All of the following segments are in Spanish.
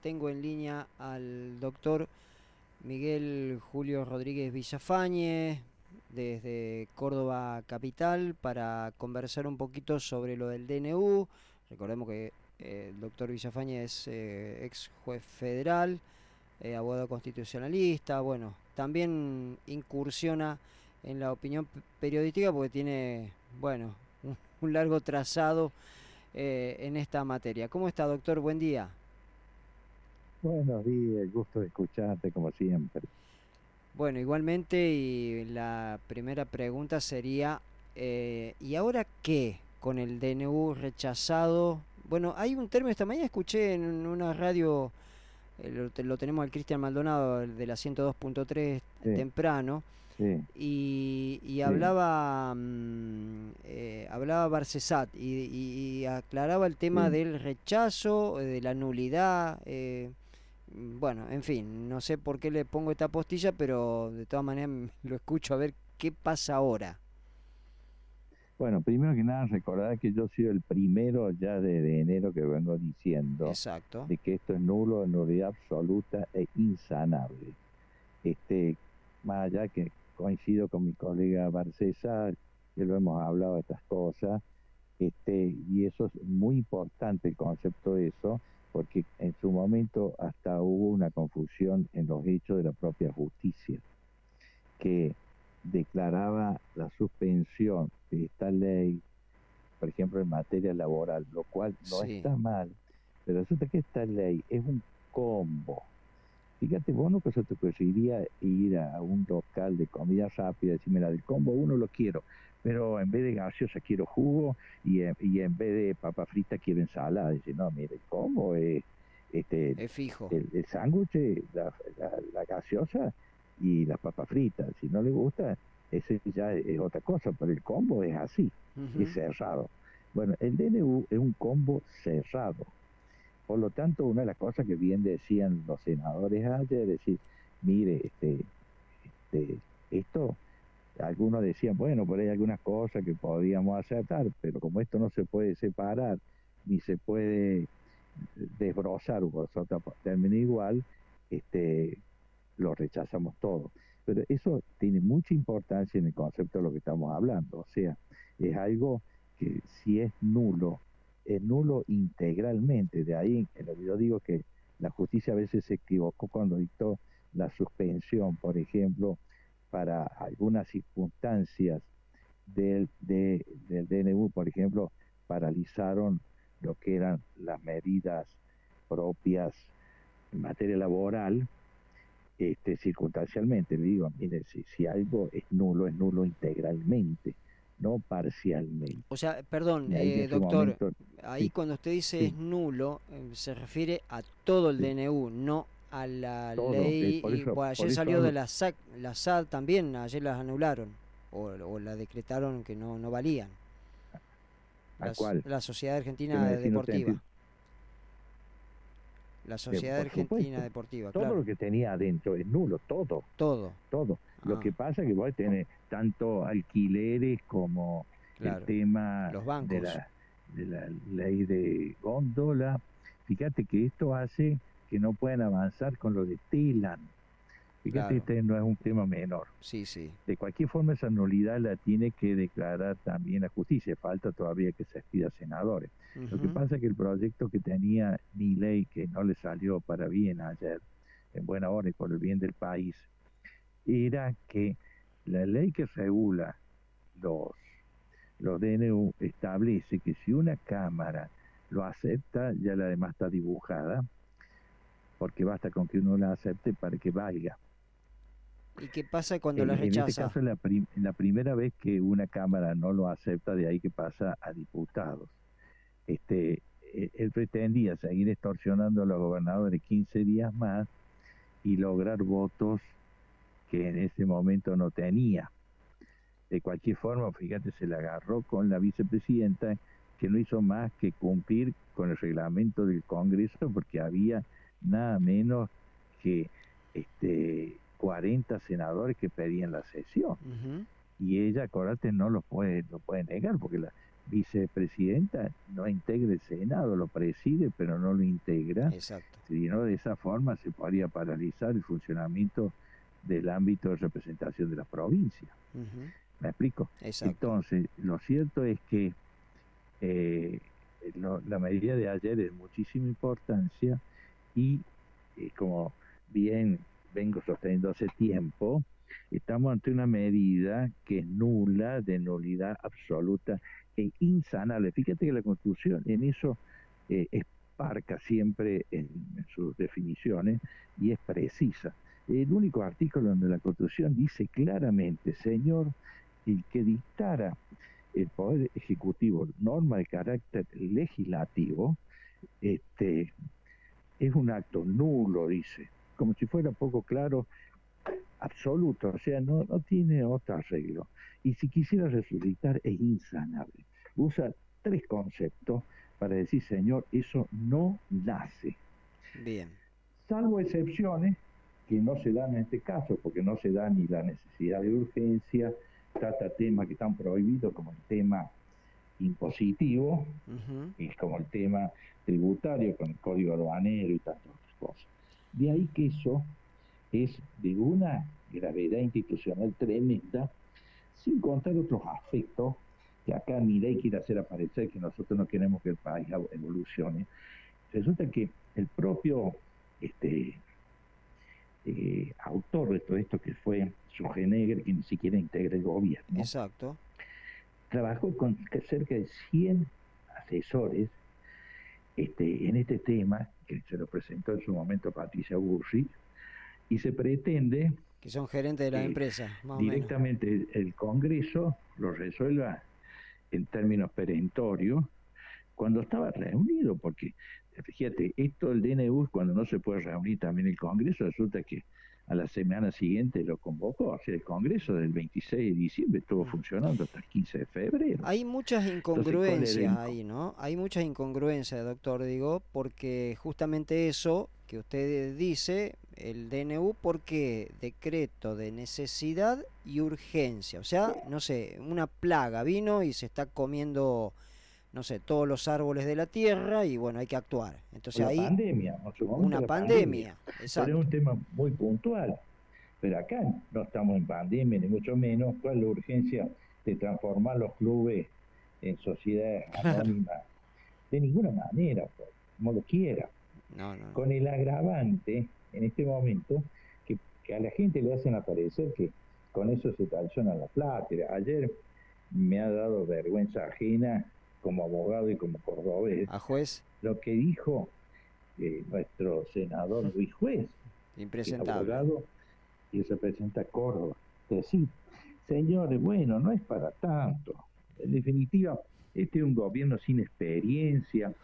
tengo en línea al doctor Miguel Julio Rodríguez Villafañe desde Córdoba Capital para conversar un poquito sobre lo del DNU. Recordemos que el doctor Villafañe es ex juez federal, abogado constitucionalista, bueno, también incursiona en la opinión periodística porque tiene, bueno, un largo trazado en esta materia. ¿Cómo está, doctor? Buen día. Buenos días, gusto de escucharte como siempre. Bueno, igualmente, y la primera pregunta sería, ¿y ahora qué con el DNU rechazado? Bueno, hay un término, esta mañana escuché en una radio, lo tenemos al Cristian Maldonado de la 102.3 Sí, temprano, sí, y sí, hablaba Barcesat y aclaraba el tema sí. del rechazo, de la nulidad. Bueno, en fin, no sé por qué le pongo esta postilla, pero de todas maneras lo escucho a ver qué pasa ahora. Bueno, primero que nada, recordar que yo soy el primero ya de enero que vengo diciendo Exacto. de que esto es nulo, nulidad absoluta e insanable. Este, Más allá que coincido con mi colega Barcesa, que lo hemos hablado de estas cosas, y eso es muy importante el concepto de eso, porque en su momento hasta hubo una confusión en los hechos de la propia justicia, que declaraba la suspensión de esta ley, por ejemplo, en materia laboral, lo cual no Sí. está mal, pero resulta que esta ley es un combo. Fíjate, vos no que se te ocurriría ir a un local de comida rápida y decir, mira, del combo uno lo quiero, pero en vez de gaseosa quiero jugo y en vez de papa frita quiero ensalada. Dice, no, mire, el combo es este, Es fijo. el sándwich, la gaseosa y las papas fritas. Si no le gusta, ese ya es otra cosa, pero el combo es así, es Ujú. cerrado. Bueno, el DNU es un combo cerrado. Por lo tanto, una de las cosas que bien decían los senadores ayer, es decir, mire, esto, algunos decían, bueno, por ahí hay algunas cosas que podríamos aceptar, pero como esto no se puede separar, ni se puede desbrozar, por otro término igual, este, lo rechazamos todo. Pero eso tiene mucha importancia en el concepto de lo que estamos hablando. O sea, es algo que si es nulo integralmente. De ahí en lo que yo digo que la justicia a veces se equivocó cuando dictó la suspensión, por ejemplo, para algunas circunstancias del DNU, por ejemplo, paralizaron lo que eran las medidas propias en materia laboral, circunstancialmente. Le digo, mire, si algo es nulo integralmente, no parcialmente. O sea, perdón, Y ahí en su doctor, momento, ahí sí, cuando usted dice es sí, nulo, se refiere a todo el sí, DNU, no a la todo, ley. Y bueno, por ayer eso salió de hablo, la SAC, la SAD también, ayer las anularon, o la decretaron que no valían. ¿a cuál? La Sociedad Que me Argentina decís, no te entiendo. Deportiva. La Sociedad Por Argentina supuesto, Deportiva, todo claro. lo que tenía adentro es nulo, todo, Todo. todo. Lo Ah, que pasa es que vos tenés tanto alquileres como el claro. tema Los de bancos. la ley de góndola. Fíjate que esto hace que no puedan avanzar con lo de Telam. Fíjate, Claro. este no es un tema menor. Sí, sí. De cualquier forma, esa nulidad la tiene que declarar también la justicia. Falta todavía que se expida senadores. Lo que Ujú. pasa es que el proyecto que tenía Milei, que no le salió para bien ayer, en buena hora y por el bien del país, era que la ley que regula los, los DNU establece que si una cámara lo acepta, ya la demás está dibujada, porque basta con que uno la acepte para que valga. ¿Y qué pasa cuando la En este rechaza? caso es la primera vez que una Cámara no lo acepta, de ahí que pasa a diputados. Él pretendía seguir extorsionando a los gobernadores 15 días más y lograr votos que en ese momento no tenía. De cualquier forma, fíjate, se la agarró con la vicepresidenta, que no hizo más que cumplir con el reglamento del Congreso, porque había nada menos que 40 senadores que pedían la sesión. Ujú. Y ella, acordate, no lo puede negar, porque vicepresidenta no integra el Senado, lo preside, pero no lo integra. Exacto. Si no, de esa forma se podría paralizar el funcionamiento del ámbito de representación de la provincia. ¿Me explico? Exacto. Entonces, lo cierto es que la medida de ayer es de muchísima importancia y como bien vengo sosteniendo hace tiempo, estamos ante una medida que es nula, de nulidad absoluta e insanable. Fíjate que la Constitución en eso es parca siempre en sus definiciones y es precisa. El único artículo donde la Constitución dice claramente, señor, el que dictara el Poder Ejecutivo norma de carácter legislativo, es un acto nulo, dice, como si fuera poco claro, absoluto, o sea, no tiene otro arreglo. Y si quisiera resucitar, es insanable. Usa 3 conceptos para decir, señor, eso no nace. Bien. Salvo excepciones que no se dan en este caso, porque no se da ni la necesidad de urgencia, trata temas que están prohibidos, como el tema impositivo, y como el tema tributario, con el código aduanero y tantas otras cosas. De ahí que eso es de una gravedad institucional tremenda, sin contar otros aspectos que acá Milei quiere hacer aparecer, que nosotros no queremos que el país evolucione. Resulta que el propio autor de todo esto, que fue Schwarzenegger, que ni siquiera integra el gobierno, exacto, trabajó con cerca de 100 asesores en este tema, que se lo presentó en su momento Patricia Bullrich, y se pretende que son gerentes de la empresa, más directamente o menos. el Congreso lo resuelva en términos perentorios cuando estaba reunido, porque fíjate, esto del DNU, cuando no se puede reunir también el Congreso, resulta que a la semana siguiente lo convocó, o sea, el Congreso del 26 de diciembre estuvo funcionando hasta el 15 de febrero. Hay muchas incongruencias ahí, ¿no? Hay muchas incongruencias, doctor, digo, porque justamente eso que usted dice, el DNU, porque decreto de necesidad y urgencia, o sea, no sé, una plaga vino y se está comiendo, no sé, todos los árboles de la tierra y bueno, hay que actuar. Entonces la ahí pandemia, en su momento una la pandemia, pero es un tema muy puntual. Pero acá no estamos en pandemia, ni mucho menos. ¿Cuál es la urgencia de transformar los clubes en sociedades anónimas? De ninguna manera, pues, como lo quiera. No. Con el agravante, en este momento, que a la gente le hacen aparecer que con eso se traiciona la plata. Ayer me ha dado vergüenza ajena como abogado y como cordobés. ¿A juez? Lo que dijo nuestro senador Luis Juez, impresentable, que es abogado y representa Córdoba. Decir, señores, bueno, no es para tanto. En definitiva, este es un gobierno sin experiencia.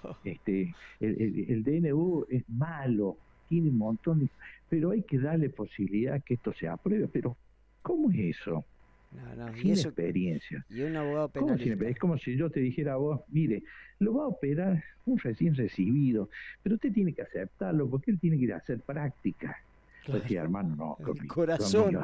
El DNU es malo, tiene un montón de... Pero hay que darle posibilidad que esto se apruebe. Pero, ¿cómo es eso? Sin experiencia. Y un abogado penalista. Es como si yo te dijera a vos, mire, lo va a operar un recién recibido, pero usted tiene que aceptarlo porque él tiene que ir a hacer práctica. Claro. Decía, hermano, no, con mi corazón,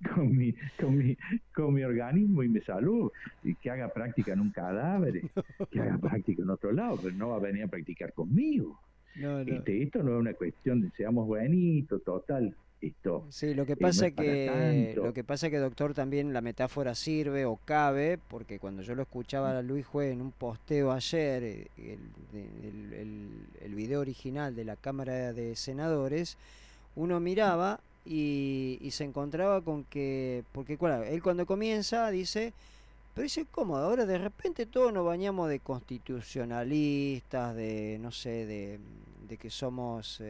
con mi organismo y mi salud, y que haga práctica en un cadáver, que haga práctica en otro lado, pero no va a venir a practicar conmigo. No. Esto no es una cuestión de seamos buenitos, total. Esto, sí, lo que pasa que doctor, también la metáfora sirve o cabe, porque cuando yo lo escuchaba a Luis Juez en un posteo ayer, el video original de la Cámara de Senadores, uno miraba y se encontraba con que, porque claro, él cuando comienza dice, pero dice, ¿cómo? Ahora de repente todos nos bañamos de constitucionalistas, de, no sé, de que somos...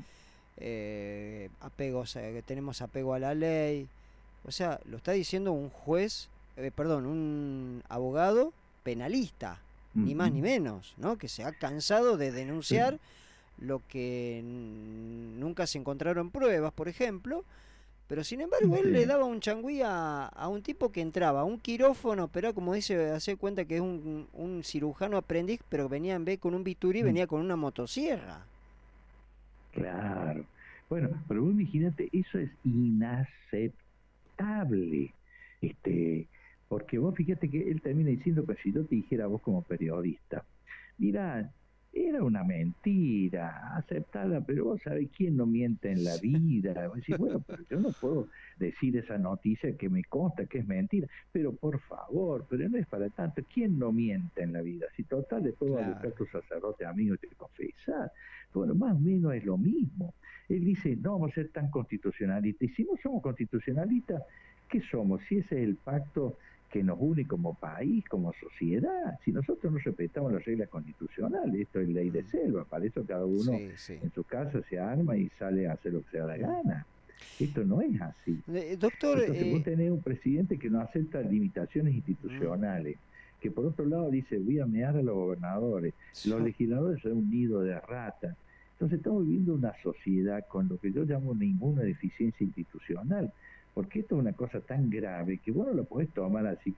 apegos, que tenemos apego a la ley. O sea, lo está diciendo un juez, un abogado penalista, ni más ni menos, ¿no? Que se ha cansado de denunciar lo que nunca se encontraron pruebas, por ejemplo, pero sin embargo él le daba un changüí a un tipo que entraba a un quirófano, pero como dice, hace cuenta que es un cirujano aprendiz, pero venía en vez con un bisturí, venía con una motosierra. Claro. Bueno, pero vos imagínate, eso es inaceptable. Porque vos fíjate que él termina diciendo que si yo te dijera a vos como periodista, mira, era una mentira, aceptada, pero vos sabés quién no miente en la vida. Vos decís, bueno, pero yo no puedo decir esa noticia que me consta que es mentira, pero por favor, pero no es para tanto, ¿quién no miente en la vida? Si total después va a buscar Claro. tu sacerdote amigo y te confesar. Bueno, más o menos es lo mismo. Él dice, no vamos a ser tan constitucionalistas. Y si no somos constitucionalistas, ¿qué somos? Si ese es el pacto que nos une como país, como sociedad. Si nosotros no respetamos las reglas constitucionales, esto es ley de Mm, selva, para eso cada uno sí, sí. en su casa se arma y sale a hacer lo que se da la Mm. gana. Esto no es así. Doctor, Entonces vos tenés un presidente que no acepta limitaciones mm, institucionales, que por otro lado dice, voy a mear a los gobernadores, los legisladores son un nido de ratas. Entonces estamos viviendo una sociedad con lo que yo llamo una inmunodeficiencia institucional, porque esto es una cosa tan grave que vos no lo podés tomar así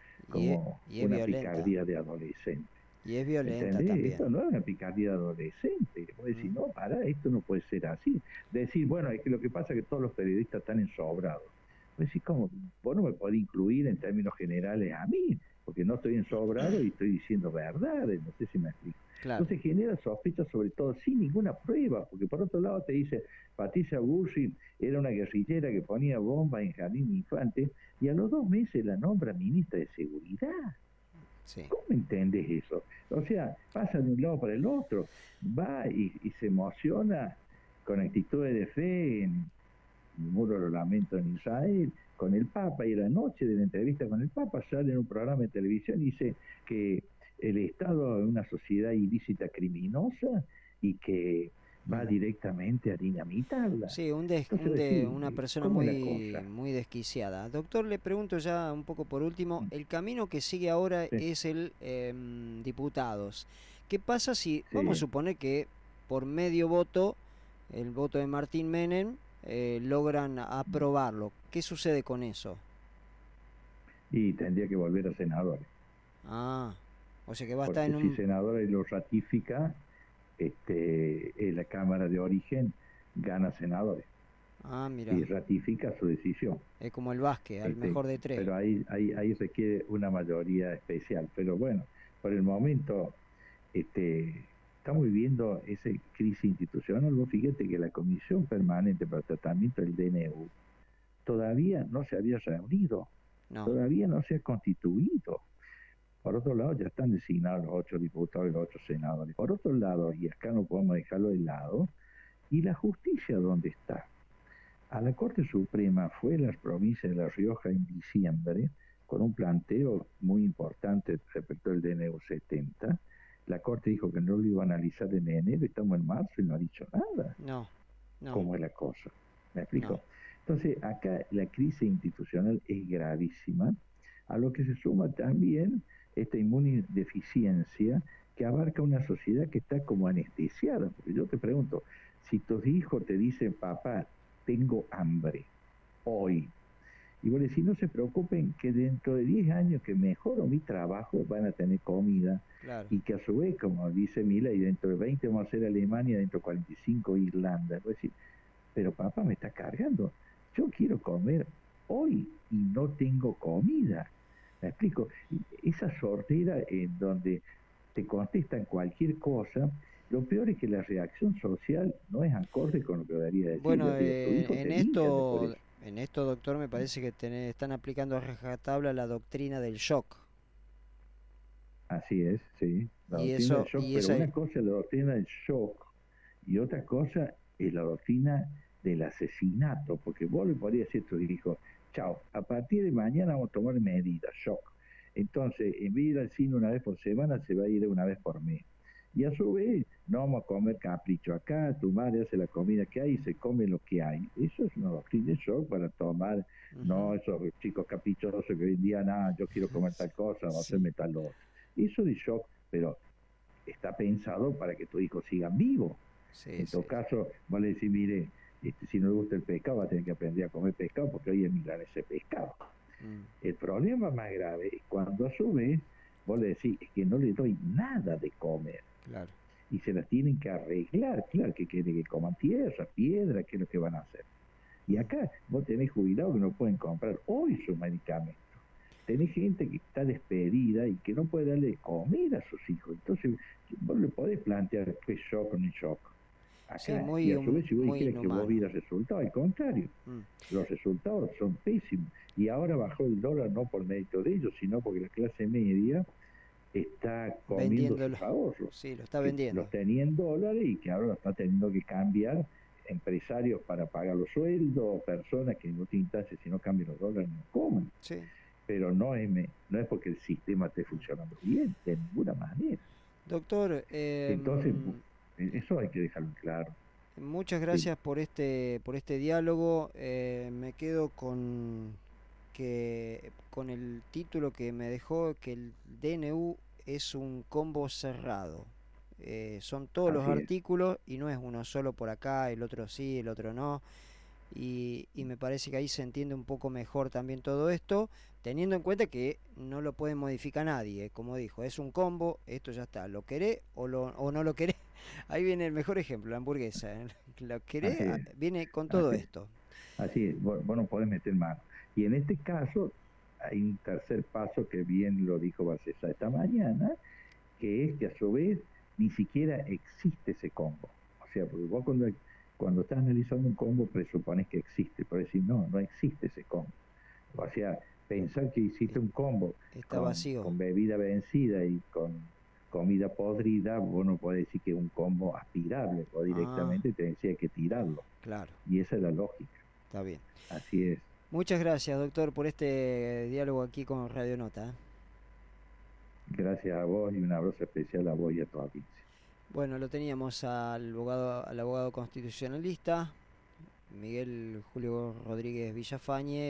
como y es una violenta. picardía de adolescente. Y es violenta ¿Entendés? también. Esto no es una picardía de adolescente. Vos decís, Mm, no, para, esto no puede ser así. Decir, bueno, es que lo que pasa es que todos los periodistas están ensobrados. Vos decís, ¿cómo? Vos no me podés incluir en términos generales a mí, porque no estoy ensobrado y estoy diciendo verdades, no sé si me explico. claro. Entonces genera sospechas sobre todo sin ninguna prueba, porque por otro lado te dice, Patricia Bullrich era una guerrillera que ponía bombas en Jardín Infante, y a los 2 meses la nombra ministra de Seguridad. Sí. ¿Cómo entendés eso? O sea, pasa de un lado para el otro, va y se emociona con actitudes de fe en el muro de los lamentos en Israel, con el Papa, y la noche de la entrevista con el Papa sale en un programa de televisión y dice que el Estado es una sociedad ilícita criminosa y que va Mm. directamente a dinamitarla. Sí, Entonces decir, una persona ¿cómo es la muy, cosa? muy desquiciada. Doctor, le pregunto ya un poco por último, el camino que sigue ahora Sí, es el diputados. ¿Qué pasa si, vamos a sí. suponer que por medio voto, el voto de Martín Menem, logran aprobarlo? ¿Qué sucede con eso? Y tendría que volver a senadores. Ah, o sea que va a estar Porque en si un... senadores lo ratifica, la Cámara de Origen gana senadores Ah, mira, y ratifica su decisión. es como el básquet, al Este, mejor de tres. pero ahí requiere una mayoría especial. Pero bueno, por el momento estamos viviendo esa crisis institucional. Vos fíjate que la Comisión Permanente para el Tratamiento del DNU todavía no se había reunido, No, todavía no se ha constituido. Por otro lado, ya están designados los 8 diputados y los 8 senadores. Por otro lado, y acá no podemos dejarlo de lado, ¿y la justicia dónde está? A la Corte Suprema fue la provincia de La Rioja en diciembre, con un planteo muy importante respecto al DNU 70. La Corte dijo que no lo iba a analizar en enero, estamos en marzo y no ha dicho nada. no, no, ¿Cómo es la cosa? ¿Me no. explico? Entonces, acá la crisis institucional es gravísima, a lo que se suma también esta inmunodeficiencia que abarca una sociedad que está como anestesiada. Porque yo te pregunto, si tus hijos te dicen, papá, tengo hambre, hoy, y vos decís, no se preocupen que dentro de 10 años que mejoro mi trabajo van a tener comida, Claro. y que a su vez, como dice Milei, dentro de 20 vamos a ser Alemania, dentro de 45 Irlanda. Vos decís, pero papá me está cargando. Yo quiero comer hoy y no tengo comida. ¿Me explico? Esa sordera en donde te contestan cualquier cosa, lo peor es que la reacción social no es acorde con lo que debería decir. Bueno, Yo digo, tu hijo te lincha por eso. en esto, doctor, me parece que están aplicando a rajatabla la doctrina del shock. Así es, sí, la Y doctrina del eso, shock, y pero esa, una cosa es la doctrina del shock y otra cosa es la doctrina del asesinato, porque vos le podrías decir a tu hijo, chao, a partir de mañana vamos a tomar medidas, shock. Entonces, en vez de ir al cine una vez por semana, se va a ir una vez por mes. Y a su vez, no vamos a comer capricho acá, tu madre hace la comida que hay y se come lo que hay. Eso es una doctrina de shock para tomar, ujú, no esos chicos caprichosos que hoy en día, nada, yo quiero comer tal cosa, o sí, hacerme tal otro. Eso de shock, pero está pensado para que tu hijo siga vivo. sí, En todo sí. caso, vos le decís, mire, si no le gusta el pescado, va a tener que aprender a comer pescado porque hoy es ese pescado. Mm, El problema más grave es cuando a su vez vos le decís, es que no le doy nada de comer claro. y se las tienen que arreglar, claro, que quiere que coman tierra, piedra, ¿qué es lo que van a hacer? Y Mm. acá vos tenés jubilados que no pueden comprar hoy sus medicamentos. tenés gente que está despedida y que no puede darle de comer a sus hijos. Entonces, vos le podés plantear qué shock o no shock Sí, acá. Y a su vez, si vos muy dijeras que vos inhumano. vieras resultados, al contrario, Mm. los resultados son pésimos. Y ahora bajó el dólar no por mérito de ellos, sino porque la clase media está comiendo sus Vendiéndolo. ahorros, Sí, lo está que los vendiendo. tenía en dólares y que ahora lo está teniendo que cambiar empresarios para pagar los sueldos, personas que en última instancia si no cambian los dólares no comen. Sí. Pero no es porque el sistema esté funcionando bien, de ninguna manera. Doctor, Entonces, eso hay que dejarlo claro. muchas Sí. gracias por este diálogo. Me quedo con el título que me dejó, que el DNU es un combo cerrado. Son todos los Así es. artículos y no es uno solo por acá, el otro sí, el otro no. Y me parece que ahí se entiende un poco mejor también todo esto, teniendo en cuenta que no lo puede modificar nadie, como dijo, es un combo, esto ya está, lo querés o no lo querés. Ahí viene el mejor ejemplo, la hamburguesa, lo querés, Así es. viene con todo Así es. esto. Así es. Vos no podés meter mano. Y en este caso, hay un tercer paso que bien lo dijo Bacesa esta mañana, que es que a su vez ni siquiera existe ese combo. O sea, porque vos cuando estás analizando un combo presupones que existe, pero decir, no existe ese combo. O sea, pensar que hiciste un combo Está vacío. con bebida vencida y con comida podrida, vos no podés decir que es un combo aspirable, o Ah, directamente te decía que tirarlo. claro, Y esa es la lógica. está bien. Así es. Muchas gracias, doctor, por este diálogo aquí con Radio Nota. Gracias a vos y un abrazo especial a vos y a tu audiencia. Bueno, lo teníamos al abogado constitucionalista, Miguel Julio Rodríguez Villafañe.